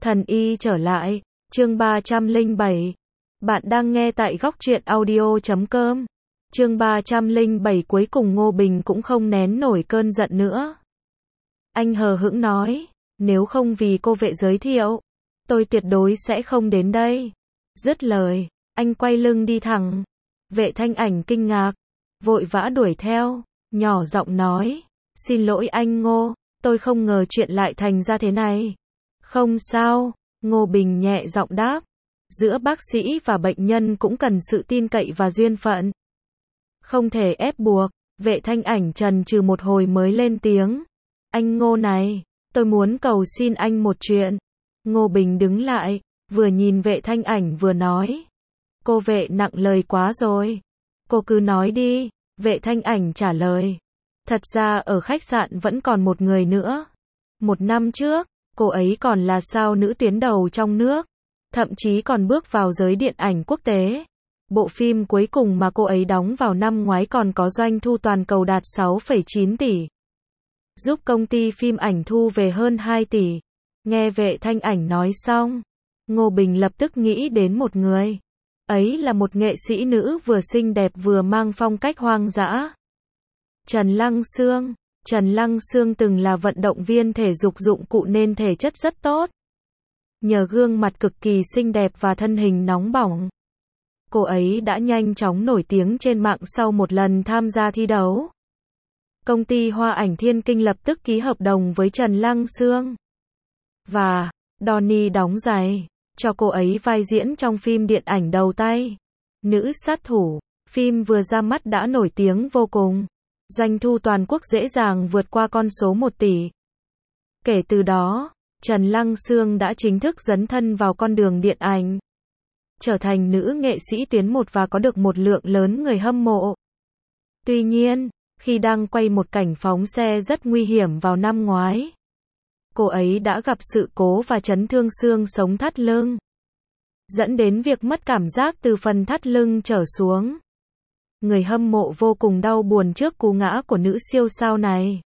Thần y trở lại, chương 307. Bạn đang nghe tại góc truyện audio.com. Chương 307 cuối cùng Ngô Bình cũng không nén nổi cơn giận nữa. Anh hờ hững nói, nếu không vì cô vệ giới thiệu, tôi tuyệt đối sẽ không đến đây. Dứt lời, anh quay lưng đi thẳng. Vệ Thanh Ảnh kinh ngạc, vội vã đuổi theo, nhỏ giọng nói, xin lỗi anh Ngô, tôi không ngờ chuyện lại thành ra thế này. Không sao, Ngô Bình nhẹ giọng đáp, giữa bác sĩ và bệnh nhân cũng cần sự tin cậy và duyên phận. Không thể ép buộc, Vệ Thanh Ảnh chần chừ một hồi mới lên tiếng. Anh Ngô này, tôi muốn cầu xin anh một chuyện. Ngô Bình đứng lại, vừa nhìn Vệ Thanh Ảnh vừa nói. Cô Vệ nặng lời quá rồi. Cô cứ nói đi, Vệ Thanh Ảnh trả lời. Thật ra ở khách sạn vẫn còn một người nữa. 1 năm trước, cô ấy còn là sao nữ tuyến đầu trong nước, thậm chí còn bước vào giới điện ảnh quốc tế. Bộ phim cuối cùng mà cô ấy đóng vào năm ngoái còn có doanh thu toàn cầu đạt 6,9 tỷ. Giúp công ty phim ảnh thu về hơn 2 tỷ. Nghe Vệ Thanh Ảnh nói xong, Ngô Bình lập tức nghĩ đến một người. Ấy là một nghệ sĩ nữ vừa xinh đẹp vừa mang phong cách hoang dã. Trần Lăng Xương. Trần Lăng Xương từng là vận động viên thể dục dụng cụ nên thể chất rất tốt. Nhờ gương mặt cực kỳ xinh đẹp và thân hình nóng bỏng, cô ấy đã nhanh chóng nổi tiếng trên mạng sau một lần tham gia thi đấu. Công ty Hoa Ảnh Thiên Kinh lập tức ký hợp đồng với Trần Lăng Xương. Và Donnie đóng giày cho cô ấy vai diễn trong phim điện ảnh đầu tay, Nữ Sát Thủ. Phim vừa ra mắt đã nổi tiếng vô cùng. Doanh thu toàn quốc dễ dàng vượt qua con số 1 tỷ. Kể từ đó, Trần Lăng Xương đã chính thức dấn thân vào con đường điện ảnh, trở thành nữ nghệ sĩ tuyến 1 và có được một lượng lớn người hâm mộ. Tuy nhiên, khi đang quay một cảnh phóng xe rất nguy hiểm vào năm ngoái, cô ấy đã gặp sự cố và chấn thương xương sống thắt lưng, dẫn đến việc mất cảm giác từ phần thắt lưng trở xuống. Người hâm mộ vô cùng đau buồn trước cú ngã của nữ siêu sao này.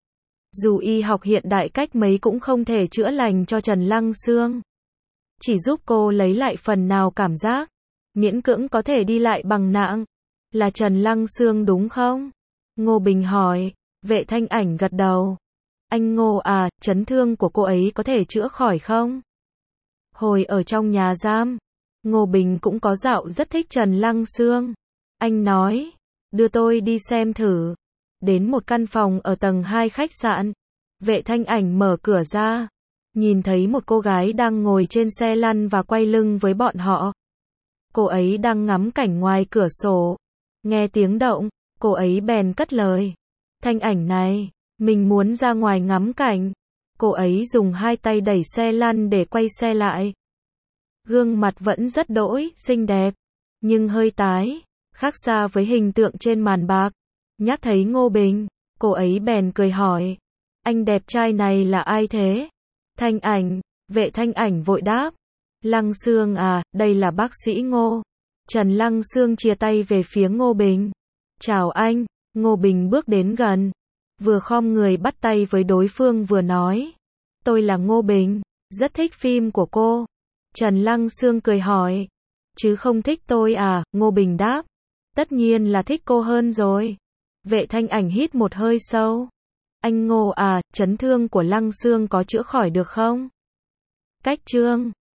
Dù y học hiện đại cách mấy cũng không thể chữa lành cho Trần Lăng Xương, chỉ giúp cô lấy lại phần nào cảm giác, miễn cưỡng có thể đi lại bằng nạng. Là Trần Lăng Xương đúng không? Ngô Bình hỏi. Vệ Thanh Ảnh gật đầu. Anh Ngô à, chấn thương của cô ấy có thể chữa khỏi không? Hồi ở trong nhà giam, Ngô Bình cũng có dạo rất thích Trần Lăng Xương. Anh nói, đưa tôi đi xem thử. Đến một căn phòng ở tầng 2 khách sạn. Vệ Thanh Ảnh mở cửa ra, nhìn thấy một cô gái đang ngồi trên xe lăn và quay lưng với bọn họ. Cô ấy đang ngắm cảnh ngoài cửa sổ. Nghe tiếng động, cô ấy bèn cất lời. Thanh Ảnh này, mình muốn ra ngoài ngắm cảnh. Cô ấy dùng 2 tay đẩy xe lăn để quay xe lại. Gương mặt vẫn rất đỗi, xinh đẹp, nhưng hơi tái, khác xa với hình tượng trên màn bạc. Nhắc thấy Ngô Bình, cô ấy bèn cười hỏi. Anh đẹp trai này là ai thế? Thanh Ảnh. Vệ Thanh Ảnh vội đáp. Lăng Xương à, đây là bác sĩ Ngô. Trần Lăng Xương chia tay về phía Ngô Bình. Chào anh. Ngô Bình bước đến gần, vừa khom người bắt tay với đối phương vừa nói. Tôi là Ngô Bình, rất thích phim của cô. Trần Lăng Xương cười hỏi. Chứ không thích tôi à? Ngô Bình đáp. Tất nhiên là thích cô hơn rồi. Vệ Thanh Ảnh hít một hơi sâu. Anh Ngô à, chấn thương của Lăng Xương có chữa khỏi được không? Cách chương